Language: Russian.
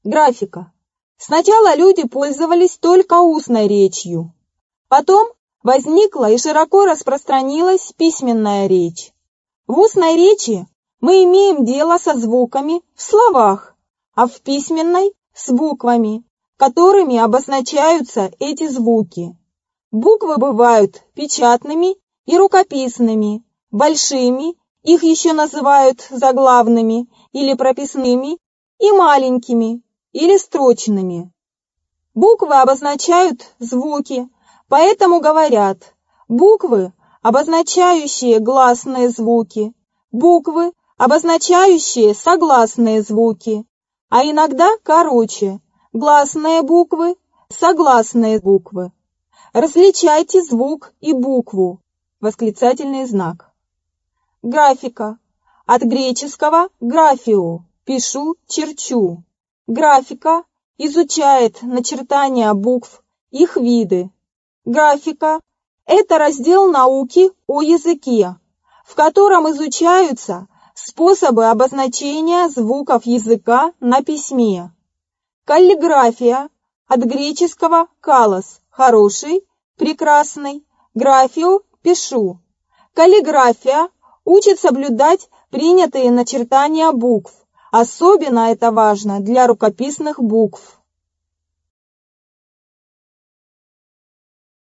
Графика. Сначала люди пользовались только устной речью. Потом возникла и широко распространилась письменная речь. В устной речи мы имеем дело со звуками в словах, а в письменной – с буквами, которыми обозначаются эти звуки. Буквы бывают печатными и рукописными, большими, их еще называют заглавными или прописными, и маленькими или строчными. Буквы обозначают звуки, поэтому говорят буквы, обозначающие гласные звуки, буквы, обозначающие согласные звуки, а иногда короче – гласные буквы, согласные буквы. Различайте звук и букву. Восклицательный знак. Графика. От греческого графио – пишу, черчу. Графика изучает начертания букв, их виды. Графика – это раздел науки о языке, в котором изучаются способы обозначения звуков языка на письме. Каллиграфия от греческого «калос» – хороший, прекрасный, графио – пишу. Каллиграфия учит соблюдать принятые начертания букв, особенно это важно для рукописных букв.